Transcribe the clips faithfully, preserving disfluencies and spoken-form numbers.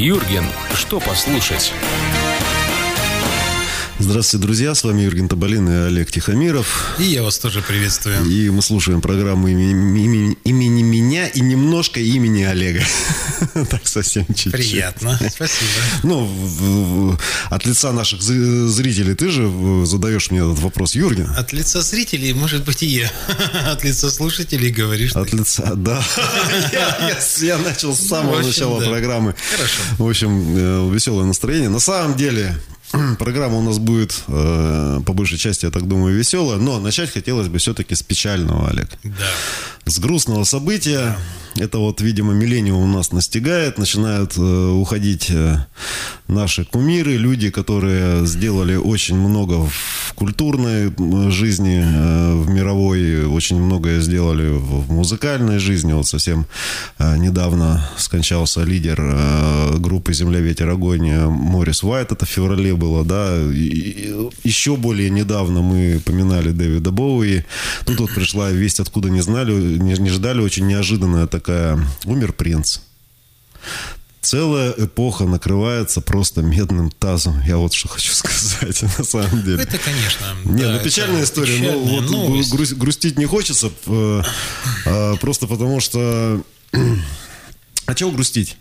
Юрген, что послушать? Здравствуйте, друзья, с вами Юрген Табалин и Олег Тихомиров. И я вас тоже приветствую. И мы слушаем программу имени, имени, имени меня и немножко имени Олега. Так совсем чуть-чуть. Приятно, спасибо. Ну, в, в, от лица наших зрителей ты же задаешь мне этот вопрос, Юрген. От лица зрителей, может быть, и я. От лица слушателей говоришь От ты. лица, да. я, я, я начал с самого общем, начала да. программы. Хорошо. В общем, веселое настроение. На самом деле... Программа у нас будет, э, по большей части, я так думаю, веселая. Но начать хотелось бы все-таки с печального, Олег. Да. С грустного события. Это вот, видимо, миллениум у нас настигает. Начинают э, уходить э, наши кумиры. Люди, которые сделали очень много в культурной жизни, э, в мировой. Очень многое сделали в музыкальной жизни. Вот совсем э, недавно скончался лидер э, группы «Земля, ветер, огонь» Морис Уайт. Это в феврале было, да. И еще более недавно мы поминали Дэвида Боуи. Тут вот пришла весть, откуда не знали, не, не ждали, очень неожиданная такая. Умер Принц. Целая эпоха накрывается просто медным тазом. Я вот что хочу сказать, на самом деле. Это, конечно. Не, да, ну печальная история. Ну, вот гру- грустить не хочется, а, просто потому что... А чего грустить?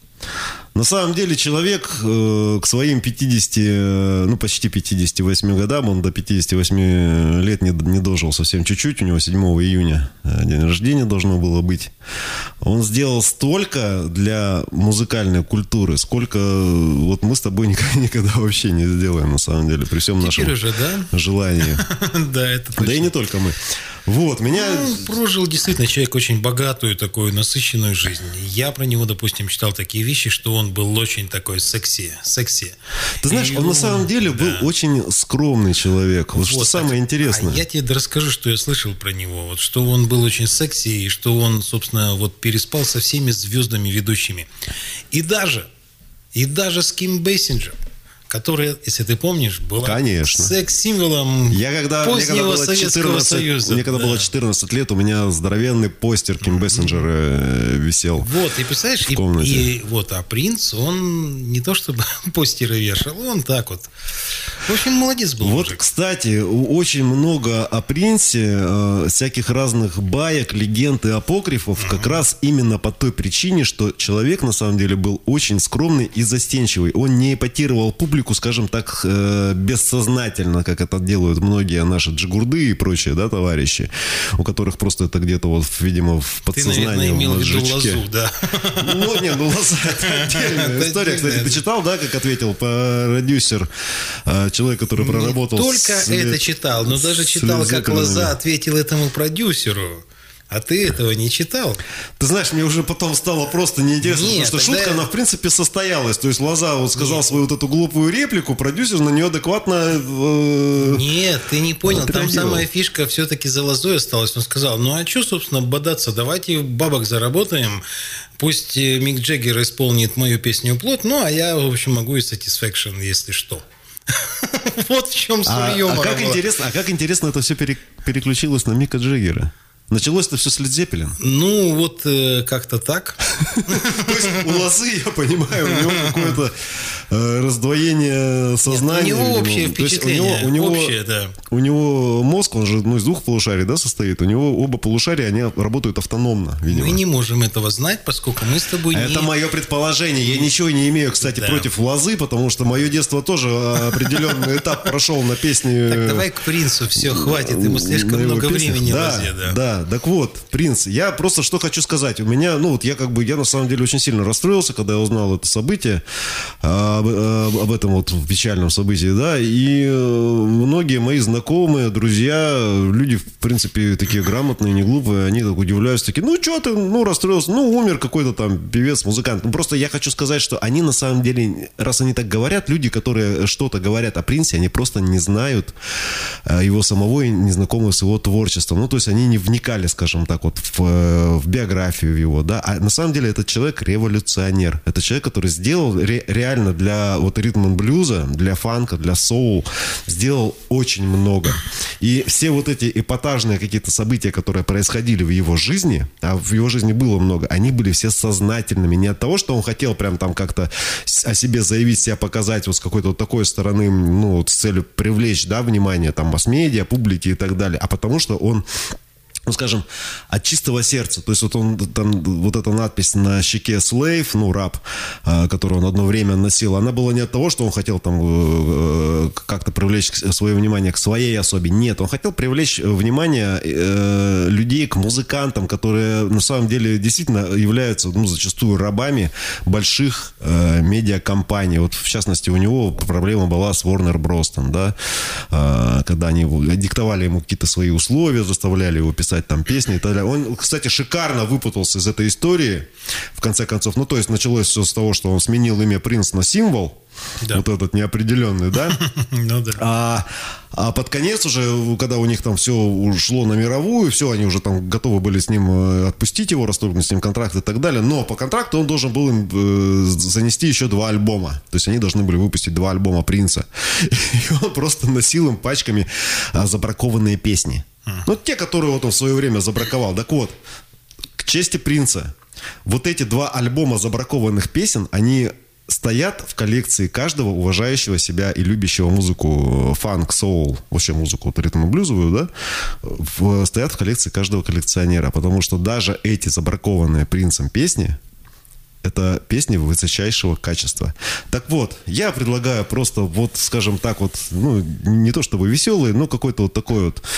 На самом деле человек э, к своим пятидесяти, ну почти пятидесяти восьми годам, он до пятидесяти восьми лет не, не дожил совсем чуть-чуть, у него седьмого июня день рождения должно было быть. Он сделал столько для музыкальной культуры, сколько вот мы с тобой никогда, никогда вообще не сделаем, на самом деле, при всем нашем уже, да? желании. Да, это точно. Да и не только мы. Вот, меня... Ну, прожил действительно человек очень богатую, такую насыщенную жизнь. Я про него, допустим, читал такие вещи, что он был очень такой секси. секси. Ты знаешь, И он на самом деле да. был очень скромный человек. Вот, вот что самое а, интересное. А я тебе расскажу, что я слышал про него. Вот, что он был очень секси, и что он, собственно, вот переспал со всеми звездами ведущими. И даже, и даже с Ким Бейсинджер, которая, если ты помнишь, была Конечно. секс-символом я когда, позднего мне когда Советского четырнадцать, Союза. Мне когда да. было четырнадцать лет, у меня здоровенный постер Ким Бейсинджера висел. Вот, и представляешь, в комнате. И, и вот, а принц, он не то чтобы постеры вешал, он так вот. В общем, молодец был. Вот, мужик. кстати, очень много о принце, э, всяких разных баек, легенд и апокрифов, uh-huh. как раз именно по той причине, что человек, на самом деле, был очень скромный и застенчивый. Он не эпатировал публику, скажем так, э, бессознательно, как это делают многие наши джигурды и прочие, да, товарищи, у которых просто это где-то вот, видимо, в подсознании. Ты, наверное, имел в виду жучке. лозу, да? Ну, нет, ну лоза это отдельная история. Кстати, ты читал, да, как ответил продюсер, человек, который проработал... Не только это читал, но даже читал, как лоза ответил этому продюсеру. А ты этого не читал? Ты знаешь, мне уже потом стало просто неинтересно, Нет, потому что тогда... шутка, она в принципе состоялась. То есть Лоза вот сказал Нет. свою вот эту глупую реплику, продюсер на нее адекватно э... Нет, ты не понял. отреагировал. Там самая фишка все-таки за Лозой осталась. Он сказал, ну а что, собственно, бодаться? Давайте бабок заработаем. Пусть Мик Джаггер исполнит мою песню «Плоть», ну а я, в общем, могу и Satisfaction, если что. Вот в чем суть юмора. А как интересно, а как интересно это все переключилось на Мика Джаггера? Началось это все с Led Zeppelin. Ну, вот э, как-то так. То есть у Лозы, я понимаю, у него какое-то э, раздвоение сознания. Нет, у него общее видимо. впечатление. У него, у, него, общее, да. у него мозг, он же ну, из двух полушарий, да, состоит. У него оба полушария, они работают автономно, видимо. Мы не можем этого знать, поскольку мы с тобой Это не... мое предположение. Я ничего не имею, кстати, да. против Лозы, потому что мое детство тоже определенный этап прошел на песне. Так давай к принцу, все, хватит, ему слишком много времени да, Лозе, да. Да, так вот, принц, я просто что хочу сказать. У меня, ну вот я как бы, я на самом деле очень сильно расстроился, когда я узнал это событие, об, об этом вот печальном событии, да, и многие мои знакомые, друзья, люди, в принципе, такие грамотные, не глупые, они так удивляются, такие, ну что ты, ну расстроился, ну умер какой-то там певец, музыкант. Ну просто я хочу сказать, что они на самом деле, раз они так говорят, люди, которые что-то говорят о принце, они просто не знают его самого и не знакомы с его творчеством. Ну то есть они не вникали, скажем так, вот в, в биографию его, да, а на самом деле этот человек революционер, это человек, который сделал ре, реально для для вот ритм-н-блюза, для фанка, для соул сделал очень много. И все вот эти эпатажные какие-то события, которые происходили в его жизни, а в его жизни было много, они были все сознательными. Не от того, что он хотел прям там как-то о себе заявить, себя показать вот с какой-то вот такой стороны, ну, вот с целью привлечь, да, внимание там масс-медиа, публики и так далее, а потому что он, ну, скажем, от чистого сердца. То есть вот он там, вот эта надпись на щеке «Slave», ну, раб, которую он одно время носил, она была не от того, что он хотел там как-то привлечь свое внимание к своей особе. Нет, он хотел привлечь внимание людей к музыкантам, которые на самом деле действительно являются, ну, зачастую рабами больших медиакомпаний. Вот, в частности, у него проблема была с Warner Bros. Там, да, когда они диктовали ему какие-то свои условия, заставляли его писать там песни и так далее. Он, кстати, шикарно выпутался из этой истории, в конце концов. Ну, то есть, началось все с того, что он сменил имя Принц на символ. Да. Вот этот неопределенный, да? Ну да. А, а под конец уже, когда у них там все ушло на мировую, все, они уже там готовы были с ним отпустить его, расторгнуть с ним контракт и так далее. Но по контракту он должен был им э, занести еще два альбома. То есть они должны были выпустить два альбома Принца. И он просто носил им пачками а, забракованные песни. Ну, те, которые вот он в свое время забраковал. Так вот, к чести Принца, вот эти два альбома забракованных песен, они стоят в коллекции каждого уважающего себя и любящего музыку фанк, соул, вообще музыку вот, ритм-блюзовую, да, в, стоят в коллекции каждого коллекционера. Потому что даже эти забракованные Принцем песни, это песни высочайшего качества. Так вот, я предлагаю просто вот, скажем так, вот, ну, не то чтобы веселый, но какой-то вот такой вот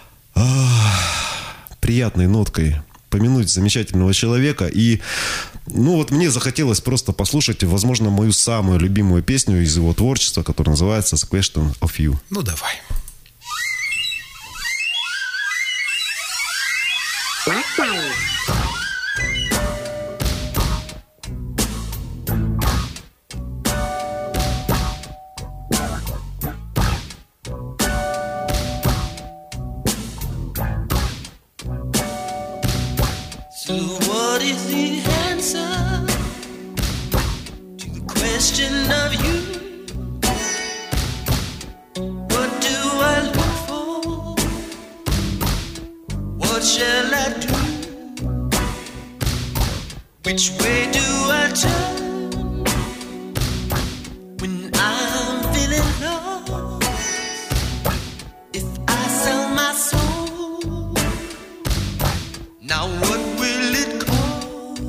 приятной ноткой помянуть замечательного человека. И, ну, вот мне захотелось просто послушать, возможно, мою самую любимую песню из его творчества, которая называется «The Question of You». Ну, давай. So what is the answer to the question of you? What do I look for? What shall I do? Which way do I turn when I'm feeling lost? If I sell my soul, now what will it cost?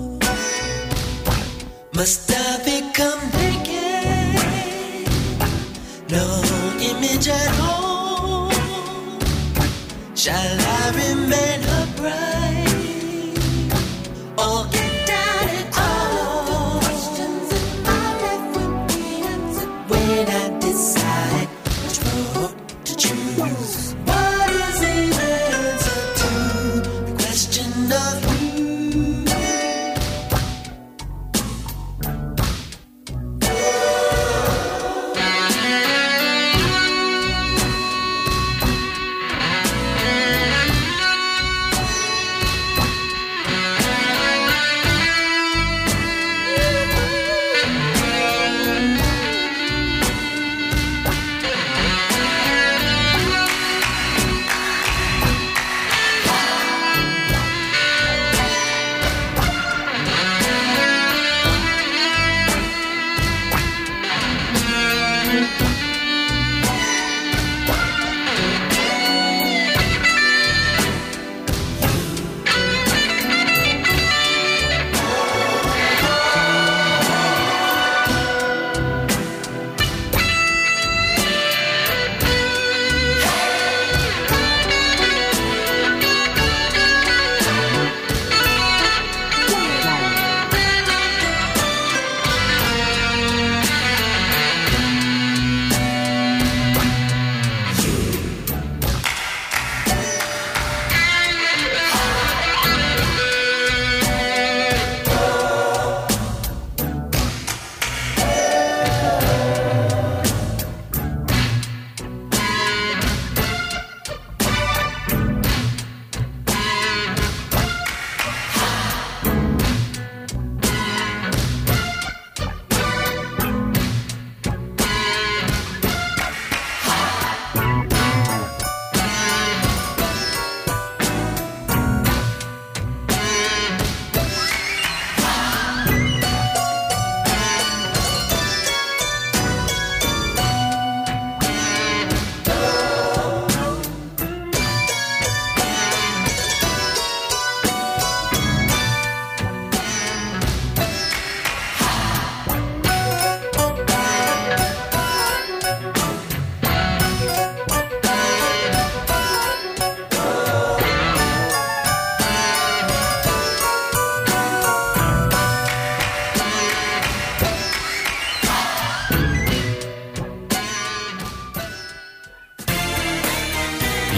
Must I become naked? No image at all. Shall I remain upright or get down and all? Questions in my life will be answered when I decide which road to choose. What is the answer to the question of you?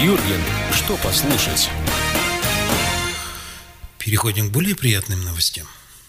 Юрген, что послушать? Переходим к более приятным новостям.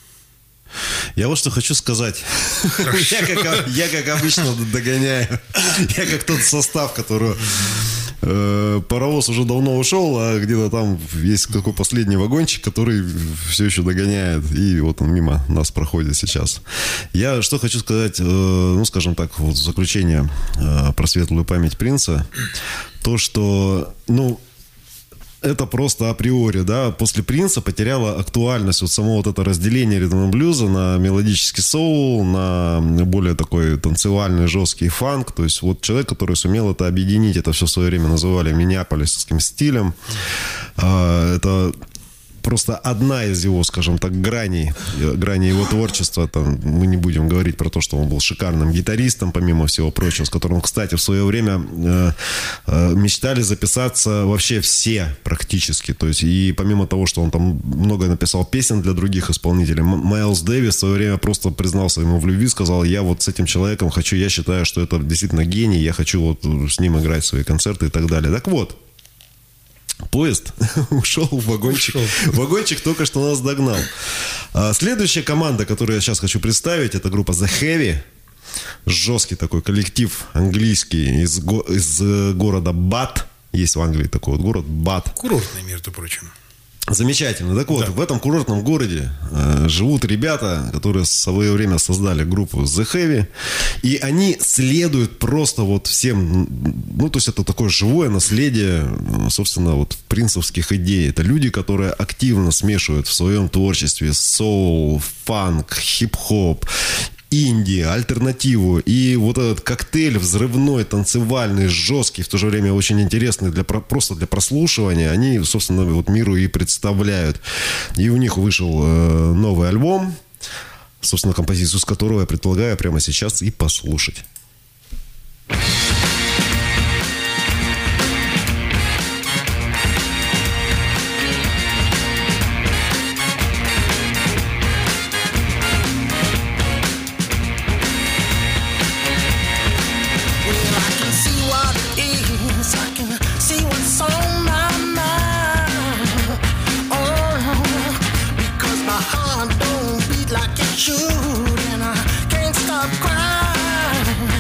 Я вот что хочу сказать. Я как, я, как обычно, догоняю. Я как тот состав, который... Э, паровоз уже давно ушел, а где-то там есть такой последний вагончик, который все еще догоняет. И вот он мимо нас проходит сейчас. Я что хочу сказать, э, ну, скажем так, вот в заключение э, про светлую память Принца. То, что, ну... это просто априори, да, после Принца потеряла актуальность вот само вот это разделение ритм-н-блюза на мелодический соул, на более такой танцевальный, жесткий фанк. То есть вот человек, который сумел это объединить, это все в свое время называли миннеаполисским стилем. Это просто одна из его, скажем так, граней, граней его творчества. Там, мы не будем говорить про то, что он был шикарным гитаристом, помимо всего прочего, с которым, кстати, в свое время э, э, мечтали записаться вообще все практически. То есть, и помимо того, что он там много написал песен для других исполнителей, Майлз Дэвис в свое время просто признался ему в любви, сказал: я вот с этим человеком хочу, я считаю, что это действительно гений, я хочу вот с ним играть свои концерты и так далее. Так вот, поезд ушел в вагончик. Ушел. Вагончик только что нас догнал. А следующая команда, которую я сейчас хочу представить, это группа The Heavy. Жесткий такой коллектив английский из, го- из города Бат. Есть в Англии такой вот город Бат. Курортный, между прочим. Замечательно. Так вот, да. В этом курортном городе э, живут ребята, которые в свое время создали группу The Heavy. И они следуют просто вот всем... Ну, то есть это такое живое наследие, собственно, вот принцевских идей. Это люди, которые активно смешивают в своем творчестве соул, фанк, хип-хоп, инди, альтернативу. И вот этот коктейль взрывной, танцевальный, жесткий, в то же время очень интересный для, просто для прослушивания, они, собственно, вот миру и представляют. И у них вышел э, новый альбом, собственно, композицию с которого я предлагаю прямо сейчас и послушать. Shoot, and I can't stop crying.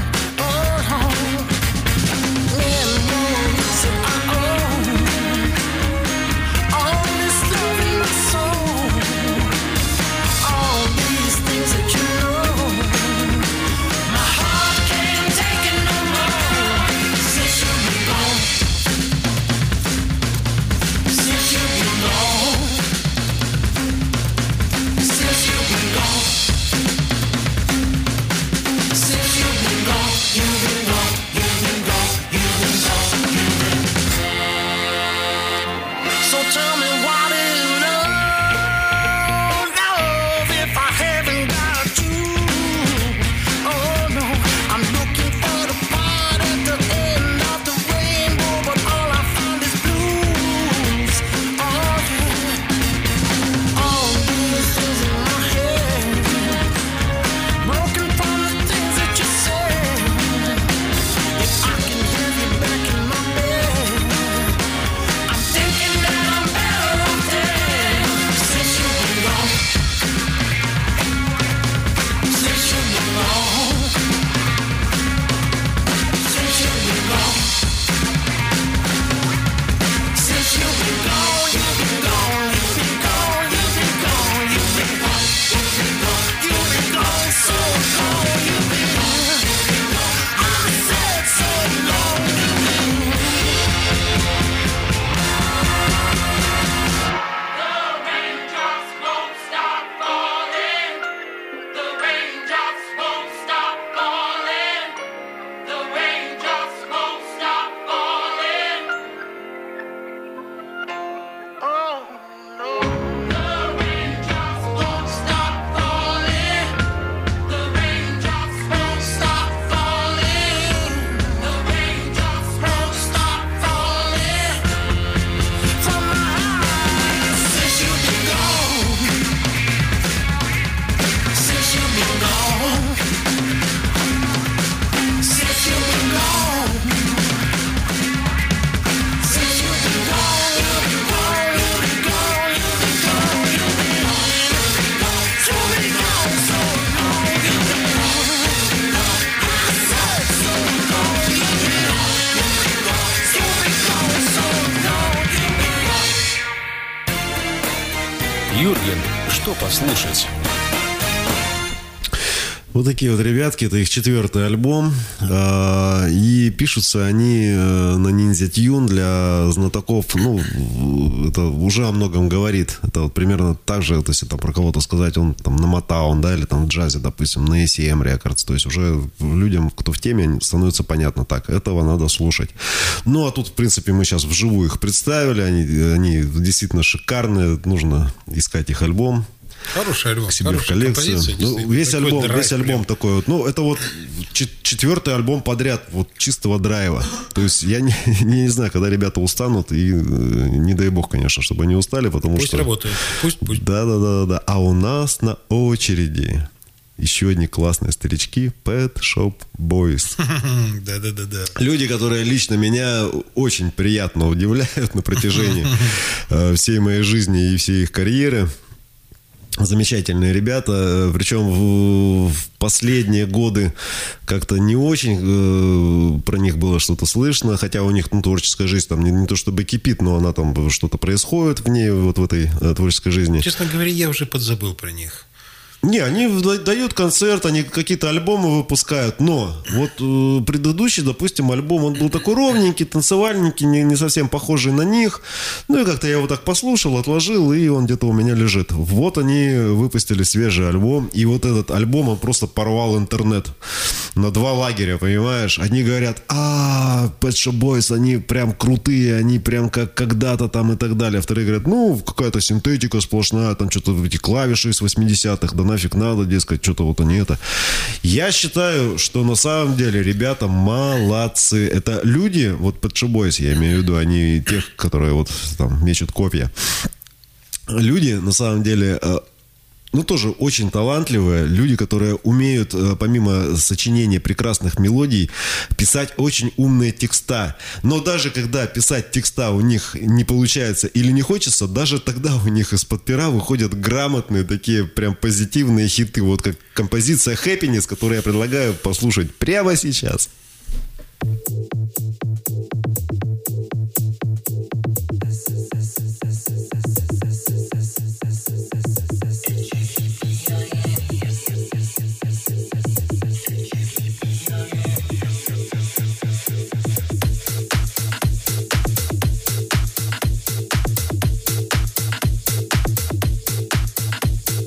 Что послушать? Вот такие вот ребятки, это их четвертый альбом, и пишутся они на Ninja Tune для знатоков, ну, это уже о многом говорит, это вот примерно так же, вот если там про кого-то сказать, он там на Motown, да, или там в джазе, допустим, на и си эм Records, то есть уже людям, кто в теме, становится понятно, так, этого надо слушать. Ну, а тут, в принципе, мы сейчас вживую их представили, они, они действительно шикарные, нужно искать их альбом. Хороший альбом, к себе в коллекцию. Ну, весь альбом, драйв, весь альбом такой вот. Ну, это вот четвертый альбом подряд вот чистого драйва. То есть я не, не, не знаю, когда ребята устанут, и не дай бог, конечно, чтобы они устали, потому пусть что... Пусть работают, пусть, пусть. Да, да, да, да. А у нас на очереди еще одни классные старички, Pet Shop Boys. Да, да, да, да. Люди, которые лично меня очень приятно удивляют на протяжении всей моей жизни и всей их карьеры. Замечательные ребята, причем в, в последние годы как-то не очень э, про них было что-то слышно, хотя у них ну, творческая жизнь там не, не то чтобы кипит, но она там что-то происходит в ней, вот в этой э, творческой жизни. Честно говоря, я уже подзабыл про них. Не, они дают концерт, они какие-то альбомы выпускают, но вот э, предыдущий, допустим, альбом, он был такой ровненький, танцевальненький, не, не совсем похожий на них. Ну и как-то я его так послушал, отложил, и он где-то у меня лежит. Вот они выпустили свежий альбом, и вот этот альбом, он просто порвал интернет на два лагеря, понимаешь? Одни говорят, а, Pet Shop Boys, они прям крутые, они прям как когда-то там и так далее. А вторые говорят, ну, какая-то синтетика сплошная, там что-то эти клавиши из восьмидесятых, да нафиг надо, дескать, что-то вот они это. Я считаю, что на самом деле ребята молодцы. Это люди, вот Pet Shop Boys, я имею в виду, они тех, которые вот там мечут копья. Люди, на самом деле, ну, тоже очень талантливые. Люди, которые умеют, помимо сочинения прекрасных мелодий, писать очень умные текста. Но даже когда писать текста у них не получается или не хочется, даже тогда у них из-под пера выходят грамотные такие прям позитивные хиты. Вот как композиция Happiness, которую я предлагаю послушать прямо сейчас.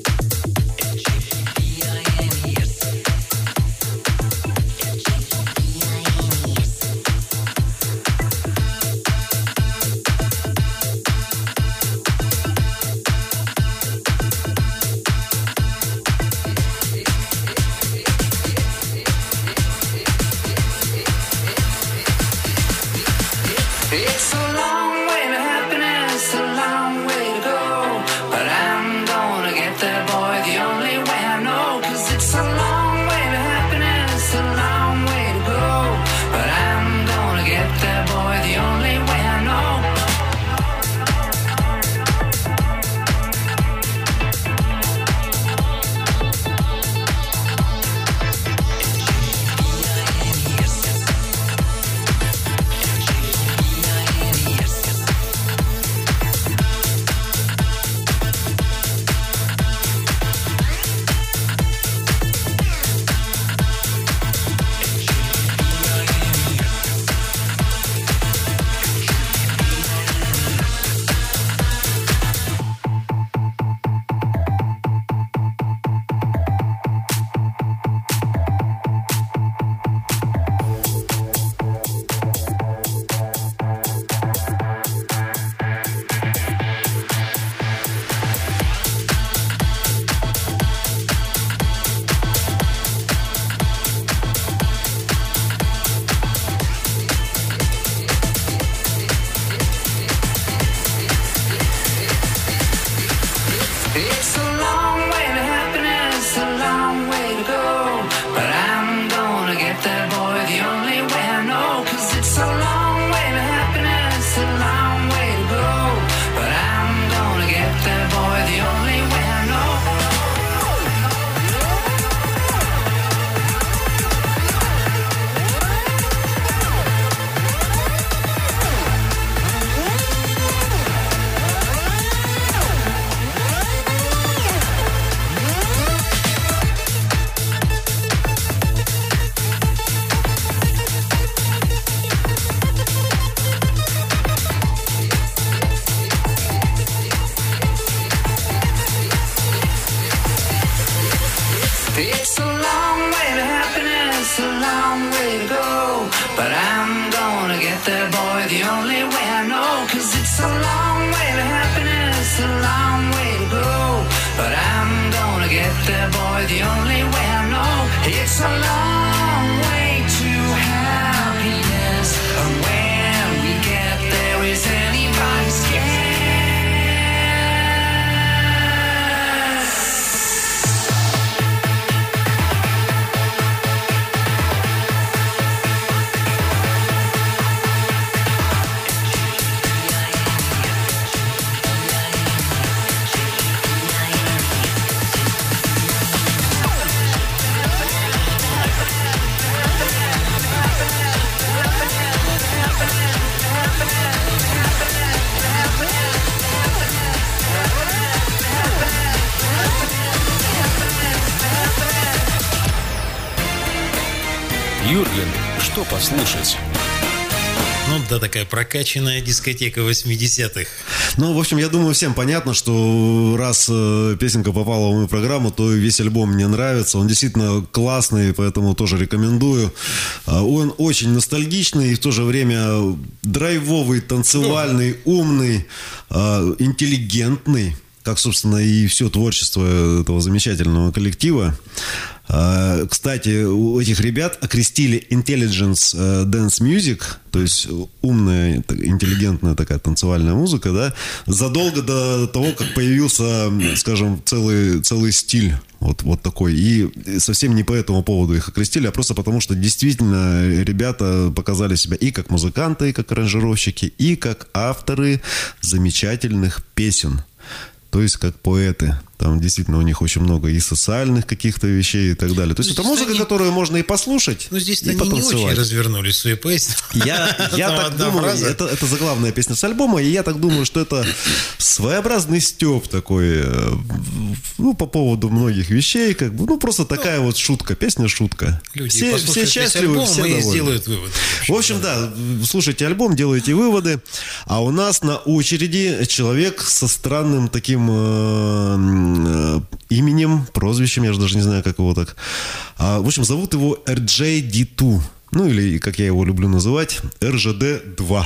H it's a long way to go, but I'm gonna get there, boy, the only way I know. Cause it's a long way to happiness, a long way to go, but I'm gonna get there, boy, the only way I know. It's a long way to happiness, and when we get there, is anybody's guess. Юрген, что послушать? Ну да, такая прокачанная дискотека восьмидесятых. Ну, в общем, я думаю, всем понятно, что раз э, песенка попала в мою программу, то весь альбом мне нравится. Он действительно классный, поэтому тоже рекомендую. Э, он очень ностальгичный и в то же время драйвовый, танцевальный, умный, э, интеллигентный, как, собственно, и все творчество этого замечательного коллектива. Кстати, у этих ребят окрестили Intelligence Dance Music, то есть умная, интеллигентная такая танцевальная музыка, да, задолго до того, как появился, скажем, целый, целый стиль вот, вот такой. И совсем не по этому поводу их окрестили, а просто потому, что действительно ребята показали себя и как музыканты, и как аранжировщики, и как авторы замечательных песен. То есть как поэты. Там действительно у них очень много и социальных каких-то вещей и так далее. То есть ну, это музыка, они... которую можно и послушать, ну, здесь и они потанцевать. не очень развернули свои песни. Я, я так думаю, это, это заглавная песня с альбома, и я так думаю, что это своеобразный стёб такой, ну, по поводу многих вещей, как бы, ну, просто такая ну, вот шутка, песня-шутка. Люди все, все счастливы, альбом, все и довольны. сделают выводы. В общем, да, слушайте альбом, делайте выводы, а у нас на очереди человек со странным таким э, именем, прозвищем, я же даже не знаю, как его так. А, в общем, зовут его эр джей ди два. Ну, или, как я его люблю называть, эр жэ дэ два.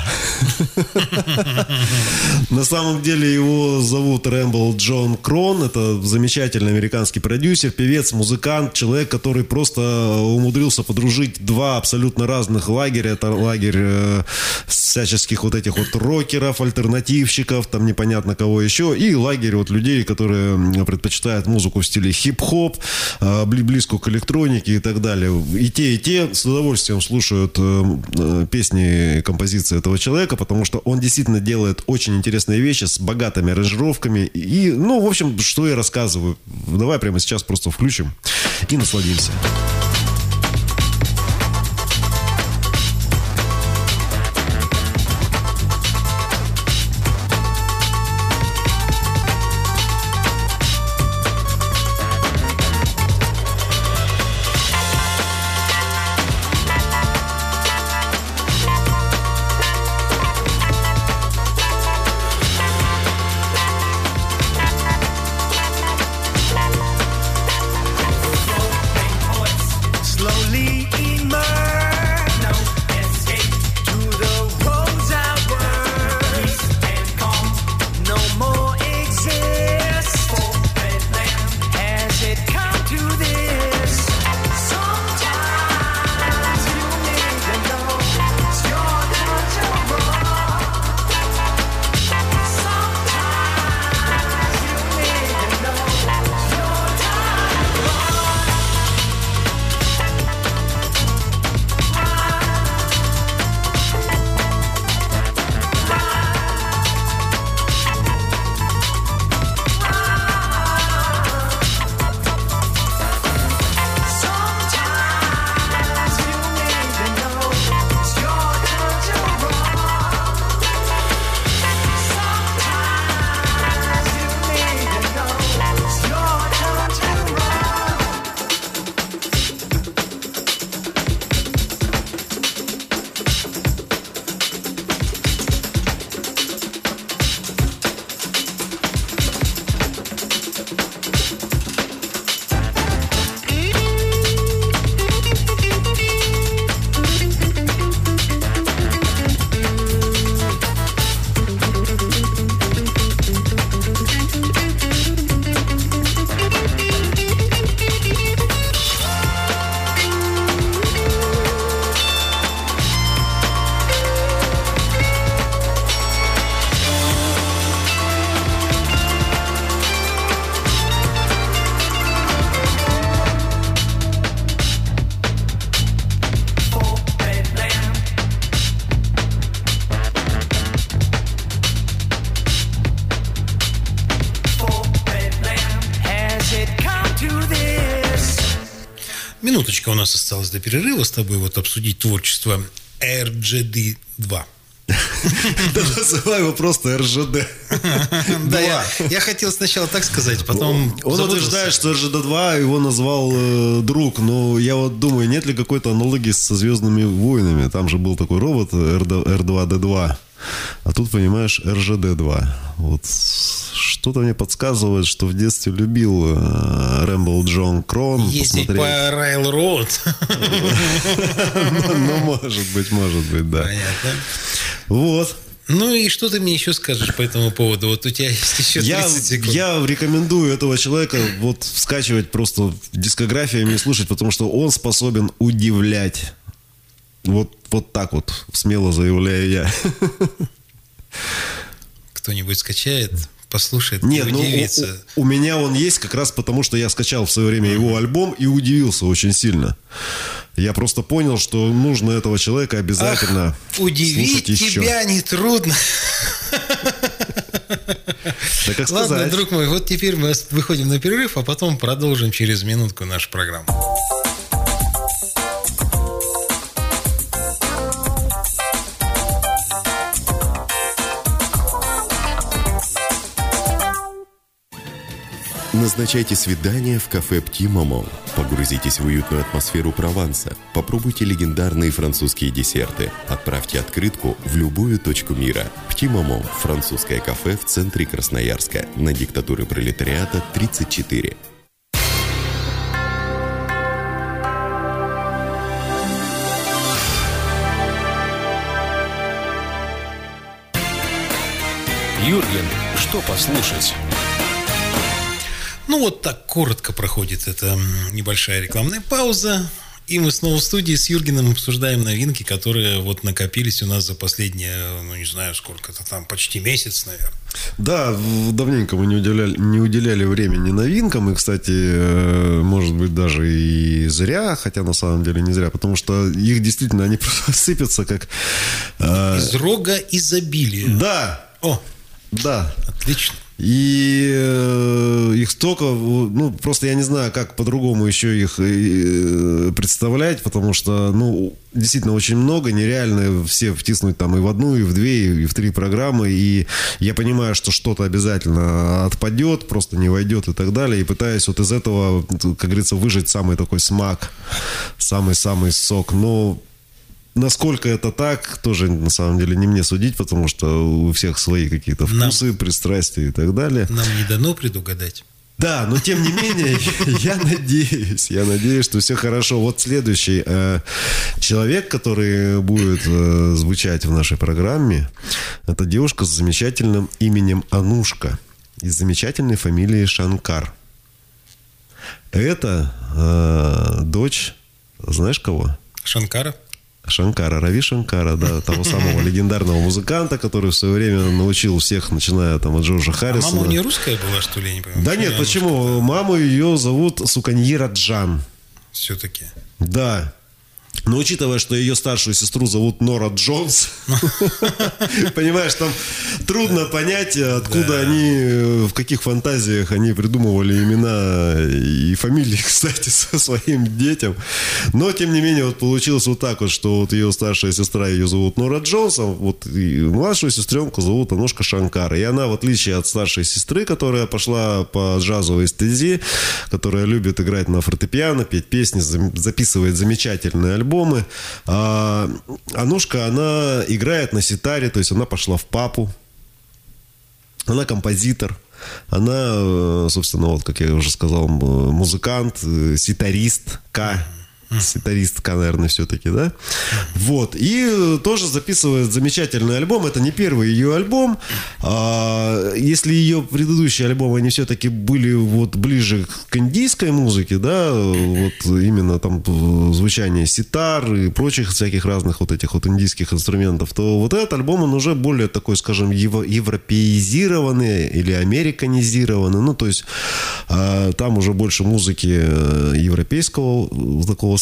На самом деле его зовут Рэмбл Джон Крон. Это замечательный американский продюсер, певец, музыкант, человек, который просто умудрился подружить два абсолютно разных лагеря. Это лагерь э, всяческих вот этих вот рокеров, альтернативщиков, там непонятно кого еще, и лагерь вот людей, которые предпочитают музыку в стиле хип-хоп, э, близкую к электронике и так далее. И те, и те с удовольствием слушают э, песни и композиции этого человека, потому что он действительно делает очень интересные вещи с богатыми аранжировками. И, ну, в общем, что я рассказываю. Давай прямо сейчас просто включим и насладимся. минуточка у нас осталась до перерыва с тобой вот обсудить творчество эр джи ди два. Да называй его просто эр джи ди. Да, я, я хотел сначала так сказать, потом Он запутался. утверждает, что эр джи ди два его назвал э, друг, но я вот думаю, нет ли какой-то аналогии со «Звездными войнами». Там же был такой робот эр два ди два, а тут, понимаешь, эр джи ди два. Вот что-то мне подсказывает, что в детстве любил э, Рэмбл Джон Крон ездить посмотреть. по Райл-Роуд. Ну, может быть, может быть, да. Понятно. Вот. Ну и что ты мне еще скажешь по этому поводу? Вот у тебя есть еще Я, тридцать секунд. я рекомендую этого человека вот скачивать просто дискографиями и слушать, потому что он способен удивлять. Вот, вот так вот смело заявляю я. Кто-нибудь скачает, послушает, Нет, и ну удивится. у, у меня он есть как раз потому, что я скачал в свое время его альбом и удивился очень сильно. Я просто понял, что нужно этого человека обязательно Ах, удивить слушать еще. тебя нетрудно. Да как Ладно, сказать. друг мой, вот теперь мы выходим на перерыв, а потом продолжим через минутку нашу программу. Назначайте свидание в кафе «Птимомо». Погрузитесь в уютную атмосферу Прованса. Попробуйте легендарные французские десерты. Отправьте открытку в любую точку мира. «Птимомо» – французское кафе в центре Красноярска. На Диктатуры пролетариата, тридцать четыре. Юрген, что послушать? Ну, вот так коротко проходит эта небольшая рекламная пауза. И мы снова в студии с Юргеном обсуждаем новинки, которые вот накопились у нас за последние, ну, не знаю, сколько-то там, почти месяц, наверное. Да, давненько мы не уделяли, не уделяли времени новинкам. И, кстати, может быть, даже и зря, хотя на самом деле не зря, потому что их действительно, они просто сыпятся как... Э... Из рога изобилия. Да. О, да. Отлично. И э, их столько, ну, просто я не знаю, как по-другому еще их э, представлять, потому что, ну, действительно очень много, нереально все втиснуть там и в одну, и в две, и в три программы, и я понимаю, что что-то обязательно отпадет, просто не войдет и так далее, и пытаюсь вот из этого, как говорится, выжать самый такой смак, самый-самый сок, но... Насколько это так, тоже на самом деле не мне судить, потому что у всех свои какие-то вкусы, нам, пристрастия и так далее. Нам не дано предугадать. Да, но тем не менее, я надеюсь, я надеюсь, что все хорошо. Вот следующий э, человек, который будет э, звучать в нашей программе, это девушка с замечательным именем Анушка из замечательной фамилии Шанкар. Это э, дочь, знаешь кого? Шанкара. Шанкара, Рави Шанкара, да, того самого легендарного музыканта, который в свое время научил всех, начиная там от Джорджа Харрисона. А мама у нее русская была, что ли, я не понимаю? Да нет, почему? Маму ее зовут Суканьира Джан. Все-таки. Да. Но учитывая, что ее старшую сестру зовут Нора Джонс, понимаешь, там трудно понять, откуда они, в каких фантазиях они придумывали имена и фамилии, кстати, со своим детям. Но, тем не менее, вот получилось вот так вот, что вот ее старшая сестра, ее зовут Нора Джонс, а вот и младшую сестренку зовут Анушка Шанкара. И она, в отличие от старшей сестры, которая пошла по джазовой стези, которая любит играть на фортепиано, петь песни, записывает замечательные альбомы, альбомы. А Анушка, она играет на ситаре, то есть она пошла в папу. Она композитор. Она, собственно, вот, как я уже сказал, музыкант, ситаристка. Ситаристка, наверное, все-таки, да? Вот. И тоже записывает замечательный альбом. Это не первый ее альбом. А если ее предыдущие альбомы, они все-таки были вот ближе к индийской музыке, да, вот именно там звучание ситар и прочих всяких разных вот этих вот индийских инструментов, то вот этот альбом, он уже более такой, скажем, европеизированный или американизированный. Ну, то есть там уже больше музыки европейского такого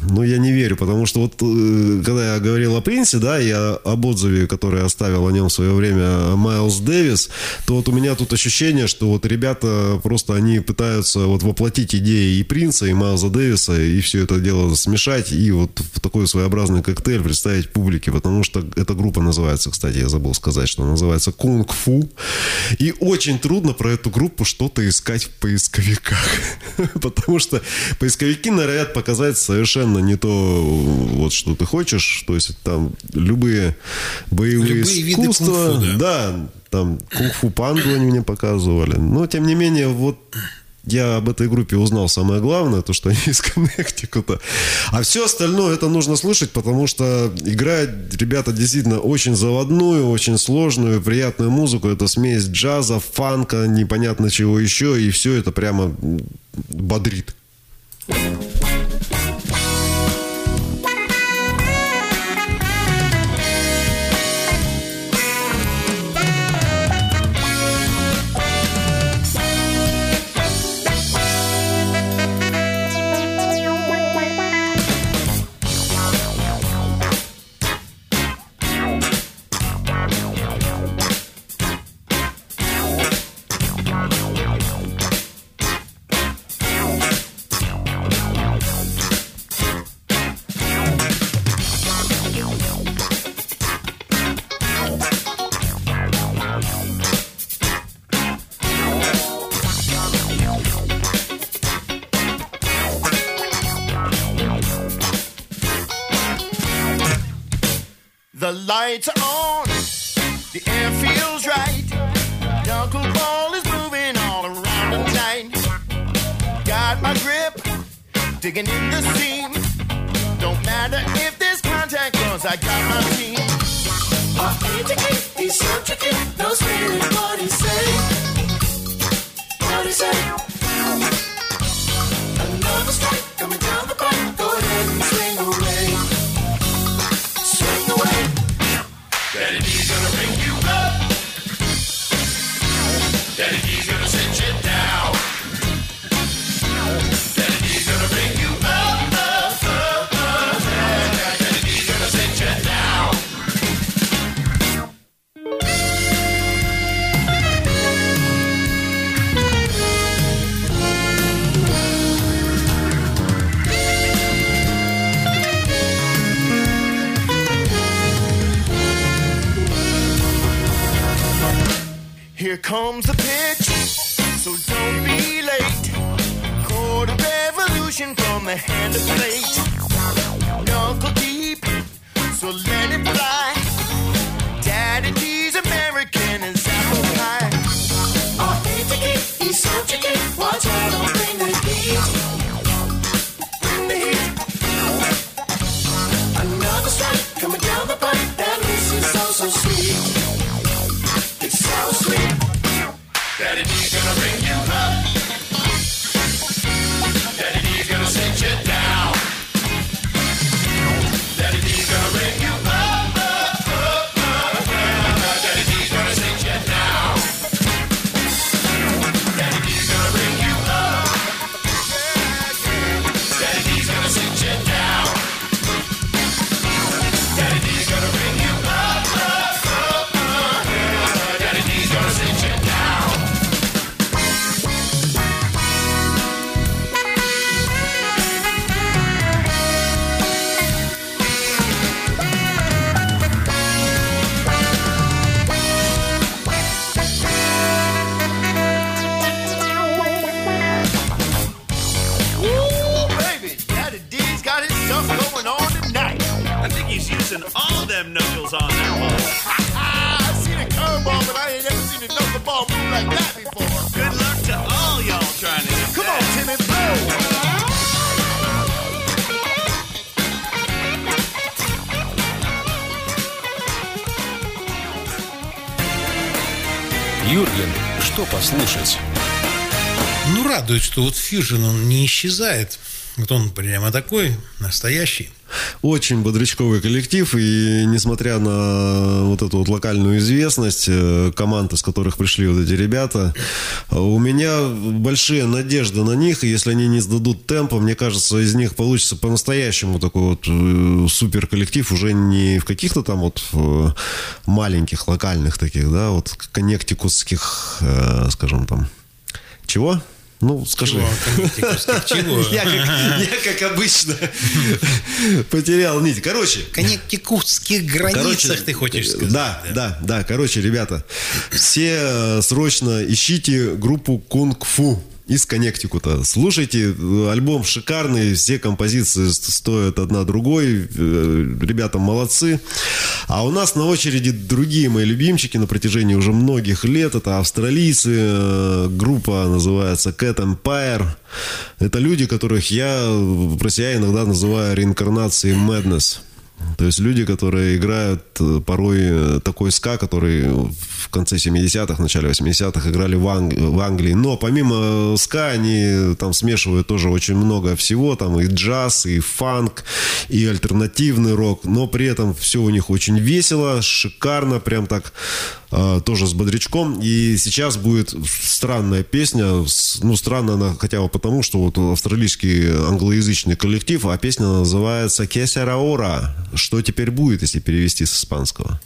ну, я не верю, потому что вот когда я говорил о Принсе, да, и об отзыве, который оставил о нем в свое время Майлз Дэвис, то вот у меня тут ощущение, что вот ребята просто они пытаются вот воплотить идеи и Принса, и Майлза Дэвиса, и все это дело смешать, и вот в такой своеобразный коктейль представить публике, потому что эта группа называется, кстати, я забыл сказать, что называется «Кунг-фу», и очень трудно про эту группу что-то искать в поисковиках, потому что поисковики норовят показать совершенно не то, вот что ты хочешь, то есть там любые боевые Любые искусства, виды кунг-фу, да. да, там кунг-фу панду они мне показывали, но тем не менее вот я об этой группе узнал самое главное, то, что они из Коннектикута. А все остальное это нужно слышать, потому что играют ребята действительно очень заводную, очень сложную, приятную музыку. Это смесь джаза, фанка, непонятно чего еще, и все это прямо бодрит. The lights are on, the air feels right. Knuckleball is moving all around tonight. Got my grip, digging in the seam. Don't matter if there's contact, cause I got my team. Authenticate, he's so tricky, no spinning what he say. What he say? Another strike coming down the pipe, go ahead and swing away. Swing away. Daddy D's gonna bring you up. Daddy D's gonna sit you down. Daddy D's gonna bring you up, up, up, up, up. Daddy D's gonna sit you down. Here comes the pitch, so don't be late. Quarter revolution from the hand of fate. Knuckle deep, so let it fly. Daddy D's American as apple pie. Authenticate, he's so tricky. Watch out, I'll bring the heat. Bring the heat. Another strike coming down the pipe. That loose is so, so sweet. It's so sweet. Daddy D's gonna bring you up. Daddy D's gonna sit you down. Daddy D's gonna bring you up, up, up, up, up. Daddy D's gonna sit you down. Daddy D's gonna bring you up. Daddy D's gonna sit you down. Daddy D's gonna bring you up, up, up, up. Daddy D's gonna sit you down. Ooh, baby, Daddy D's got his stuff going on tonight. I think he's using all them knuckles on that ball. I've seen a curveball, but I ain't ever seen a knuckleball move like that before. Good luck to all y'all trying to get Come that. on, Timmy, blow. Юрген, что послушать? Ну, радует, что вот фьюжн, он не исчезает. Вот он прямо такой, настоящий. Очень бодрячковый коллектив, и несмотря на вот эту вот локальную известность команд, из которых пришли вот эти ребята, у меня большие надежды на них, и если они не сдадут темпа, мне кажется, из них получится по-настоящему такой вот супер коллектив, уже не в каких-то там вот маленьких, локальных таких, да, вот коннектикутских, скажем там, чего? Ну, скажи. Чего? Я, как, я, как обычно, потерял нить. Короче. В коннектикутских границах, короче, ты хочешь сказать. Да, да, да, да. Короче, ребята, все срочно ищите группу Кунг-фу из Коннектикута. Слушайте, альбом шикарный, все композиции стоят одна другой, ребята молодцы. А у нас на очереди другие мои любимчики на протяжении уже многих лет. Это австралийцы, группа называется Cat Empire. Это люди, которых я про себя иногда называю реинкарнацией Madness. То есть люди, которые играют порой такой ска, который в конце семидесятых, начале восьмидесятых играли в, Анг... в Англии. Но помимо ска они там смешивают тоже очень много всего. Там и джаз, и фанк, и альтернативный рок. Но при этом все у них очень весело, шикарно, прям так тоже с бодрячком. И сейчас будет странная песня. Ну, странно она хотя бы потому, что вот австралийский англоязычный коллектив, а песня называется «Que será ahora?» Что теперь будет, если перевести с испанского?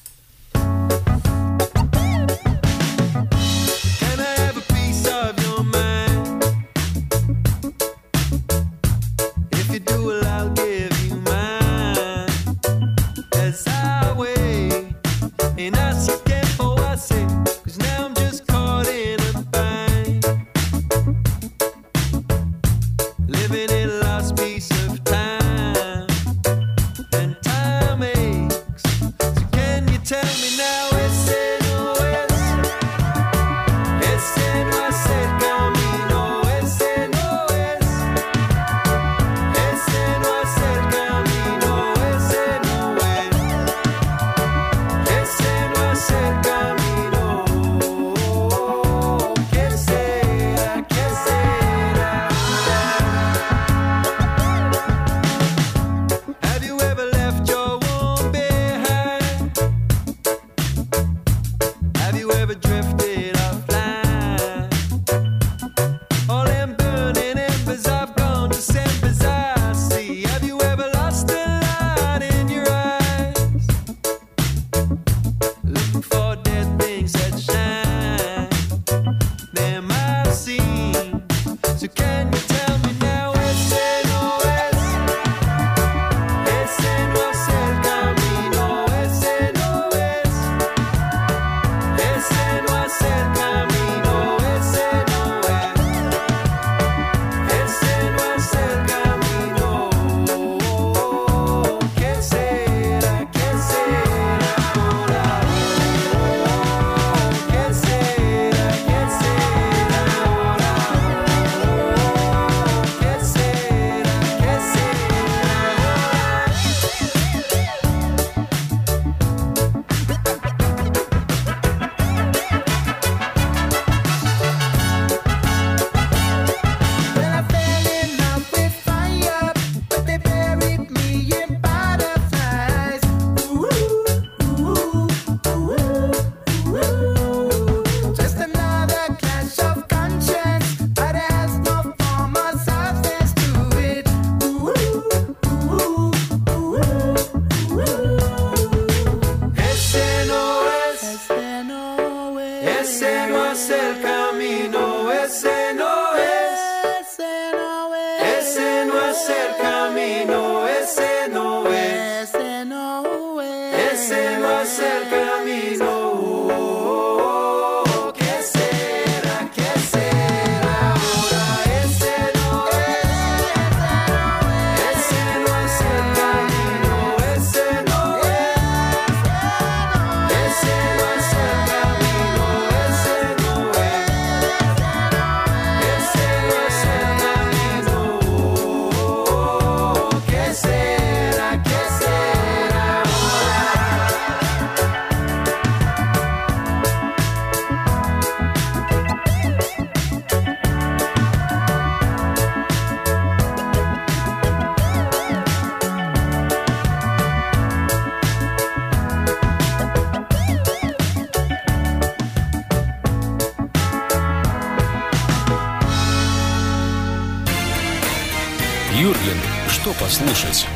послушать?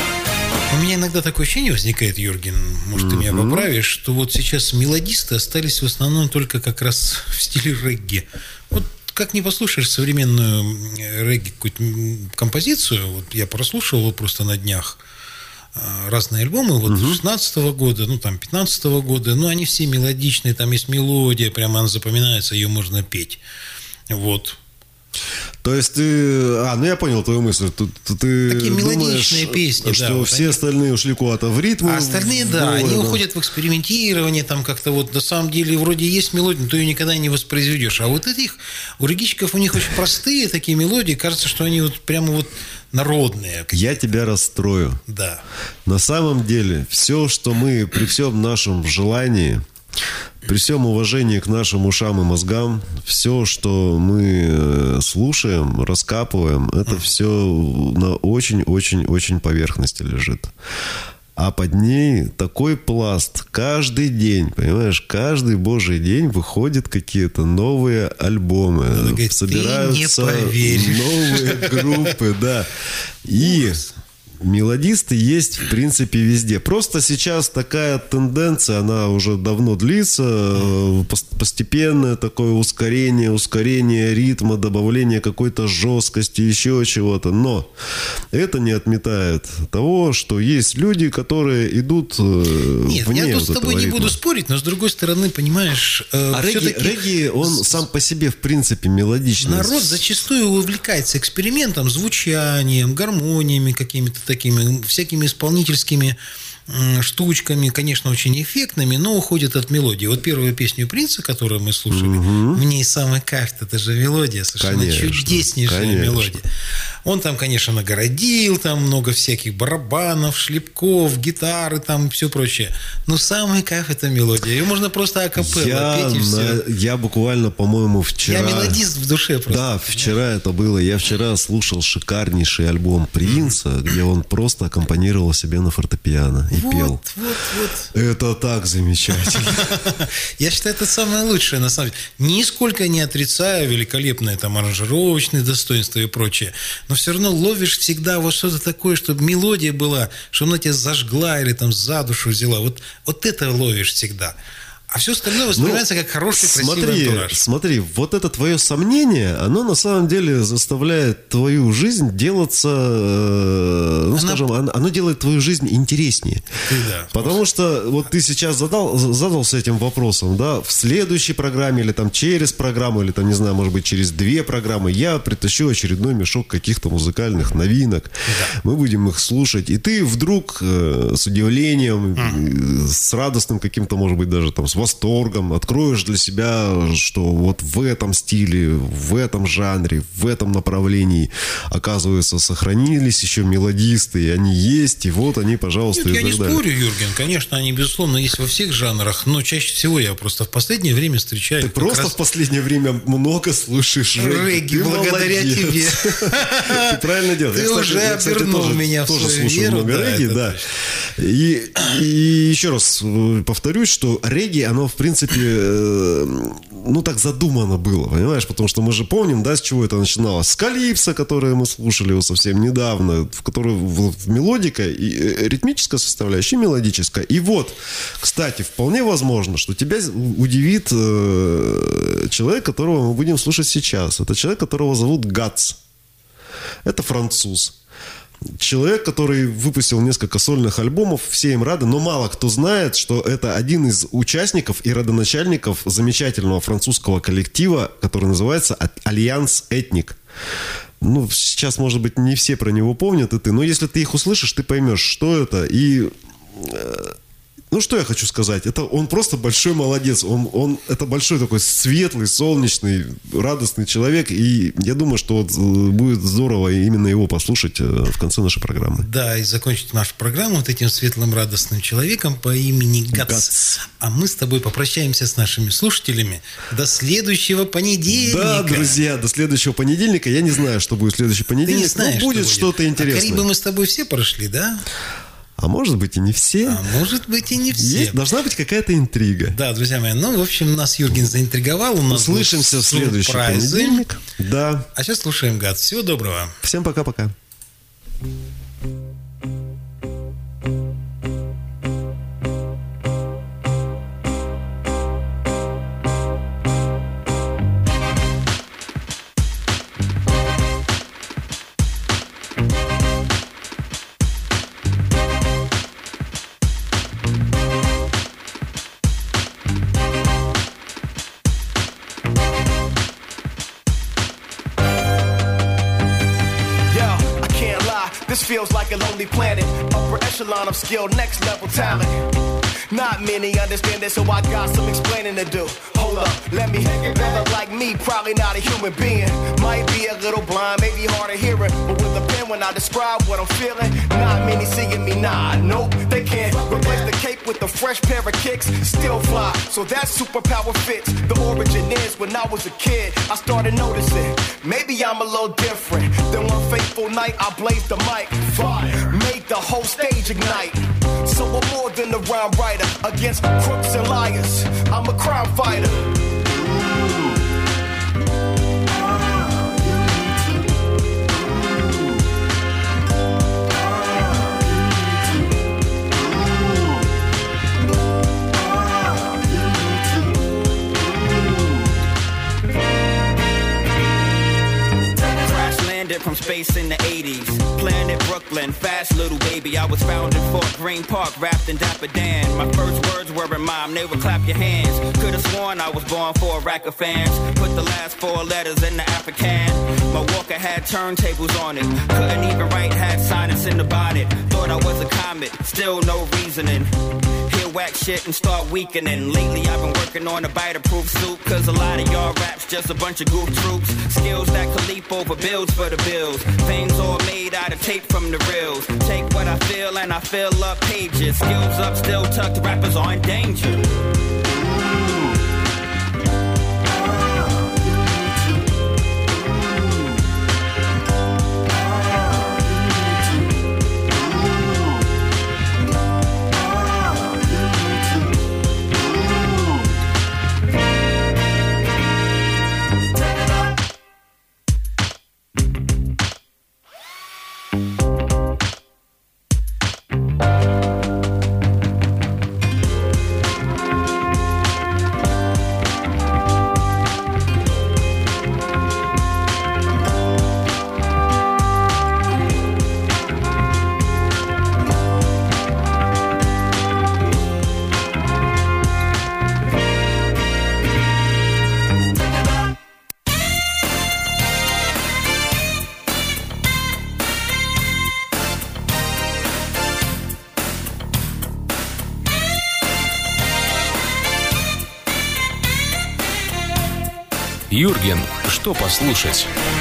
У меня иногда такое ощущение возникает, Юрген, может, ты меня поправишь, что вот сейчас мелодисты остались в основном только как раз в стиле регги. Вот как не послушаешь современную регги какую-то композицию, вот я прослушал вот просто на днях разные альбомы, вот uh-huh. шестнадцатого года, ну там пятнадцатого года, ну они все мелодичные, там есть мелодия, прямо она запоминается, ее можно петь. Вот. То есть ты... А, ну я понял твою мысль. Тут, ты Такие мелодичные думаешь, песни, что да, вот все они... остальные ушли куда-то в ритм. А остальные, в да, говоре, они да. уходят в экспериментирование, там как-то вот на самом деле вроде есть мелодия, но ты ее никогда не воспроизведешь. А вот этих, у регичиков у них очень простые такие мелодии, кажется, что они вот прямо вот народные. Я тебя расстрою. Да. На самом деле, все, что мы при всем нашем желании, при всем уважении к нашим ушам и мозгам, все, что мы слушаем, раскапываем, это все на очень-очень-очень поверхности лежит. А под ней такой пласт. Каждый день, понимаешь, каждый божий день выходят какие-то новые альбомы. Говорит, собираются новые группы, да. И мелодисты есть, в принципе, везде. Просто сейчас такая тенденция, она уже давно длится, постепенное такое ускорение, ускорение ритма, добавление какой-то жесткости, еще чего-то. Но это не отметает того, что есть люди, которые идут Нет, вне я тут вот с тобой не ритма. буду спорить, но с другой стороны, понимаешь, э, А регги, регги, он сам по себе, в принципе, мелодичный. Народ зачастую увлекается экспериментом, звучанием, гармониями какими-то такими, всякими исполнительскими штучками, конечно, очень эффектными, но уходят от мелодии. Вот первую песню Принца, которую мы слушали, угу. мне и самый кайф, это же мелодия, совершенно конечно, чудеснейшая конечно. мелодия. Он там, конечно, нагородил, там много всяких барабанов, шлепков, гитары, там все прочее. Но самый кайф это мелодия. Ее можно просто акапелла я петь и все. На... Я буквально, по-моему, вчера... Я мелодист в душе просто. Да, вчера это было. Я вчера слушал шикарнейший альбом Принца, mm-hmm. где он просто аккомпанировал себе на фортепиано и вот, пел. Вот, вот. Это так замечательно. Я считаю, это самое лучшее, на самом деле. Нисколько не отрицаю великолепное там аранжировочные достоинства и прочее. Но все равно ловишь всегда вот что-то такое, чтобы мелодия была, что она тебя зажгла или там за душу взяла. Вот, вот это ловишь всегда. А все остальное воспринимается ну, как хороший, смотри, красивый антураж. Смотри, вот это твое сомнение, оно на самом деле заставляет твою жизнь делаться, ну, Она... скажем, оно делает твою жизнь интереснее. Да, Потому просто. что вот ты сейчас задал, задался этим вопросом, да, в следующей программе или там через программу, или там, не знаю, может быть, через две программы я притащу очередной мешок каких-то музыкальных новинок. Да. Мы будем их слушать. И ты вдруг э, с удивлением, mm. с радостным каким-то, может быть, даже там, с восторгом откроешь для себя, что вот в этом стиле, в этом жанре, в этом направлении, оказывается, сохранились еще мелодисты, и они есть, и вот они, пожалуйста, Нет, и я так не далее. спорю, Юрген, конечно, они, безусловно, есть во всех жанрах, но чаще всего я просто в последнее время встречаю... Ты просто раз... в последнее время много слушаешь регги. Регги, благодаря молодец. тебе. Ты правильно делаешь. Ты я, уже кстати, я, кстати, обернул тоже, меня в тоже свою слушаю веру. много Да, регги, да. И, и еще раз повторюсь, что регги, оно, в принципе, ну, так задумано было, понимаешь? Потому что мы же помним, да, с чего это начиналось. С Калипсо, которое мы слушали вот совсем недавно, в которой в, в мелодика и ритмическая составляющая, и мелодическая. И вот, кстати, вполне возможно, что тебя удивит э, человек, которого мы будем слушать сейчас. Это человек, которого зовут Гац. Это француз. Человек, который выпустил несколько сольных альбомов, все им рады, но мало кто знает, что это один из участников и родоначальников замечательного французского коллектива, который называется «Альянс Этник». Ну, сейчас, может быть, не все про него помнят, и ты, но если ты их услышишь, ты поймешь, что это, и... Ну, что я хочу сказать? Это он просто большой молодец. Он, он, это большой такой светлый, солнечный, радостный человек. И я думаю, что вот будет здорово именно его послушать в конце нашей программы. Да, и закончить нашу программу вот этим светлым, радостным человеком по имени Гац. Гац. А мы с тобой попрощаемся с нашими слушателями до следующего понедельника. Да, друзья, до следующего понедельника. Я не знаю, что будет в следующий понедельник. Ты не знаешь, но будет что что-то будет. интересное. А Карибы мы с тобой все прошли, да? А может быть и не все. А может быть и не все. Есть, должна быть какая-то интрига. Да, друзья мои, ну, в общем, нас Юрген заинтриговал. У нас услышимся в следующий понедельник. Да. А сейчас слушаем Гац. Всего доброго. Всем пока-пока. feels like a lonely planet. Upper echelon of skill, next level talent. Not many understand it, so I got some explaining to do. Hold up, let me take it back. Like me, probably not a human being. Might be a little blind, maybe hard of hearing. But with a pen, when I describe what I'm feeling, not many seeing me, nah, nope. They can't replace the cape with a fresh pair of kicks. Still fly, so that superpower fits. The origin is when I was a kid, I started noticing. Maybe I'm a little different. Then one fateful night, I blazed the mic. Fire, made the whole stage ignite. So I'm more than a rhyme writer. Against crooks and liars, I'm a crime fighter. From space in the eighties, Planet Brooklyn, fast little baby. I was found in Fort Greene Park, wrapped in Dapper Dan. My first words were in mime, they would clap your hands. Could've sworn I was born for a rack of fans. Put the last four letters in the African. My Walker had turntables on it. Couldn't even write, had sinus in the bonnet. Thought I was a comet, still no reasoning. Hear whack shit and start weakening. Lately I've been working on a bite-proof suit, cause a lot of y'all raps just a bunch of goof troops. Skills that could leap over bills for the bills. Veins all made out of tape from the reels. Take what I feel and I fill up pages. Skills up, still tucked, rappers are in danger. Юрген, что послушать?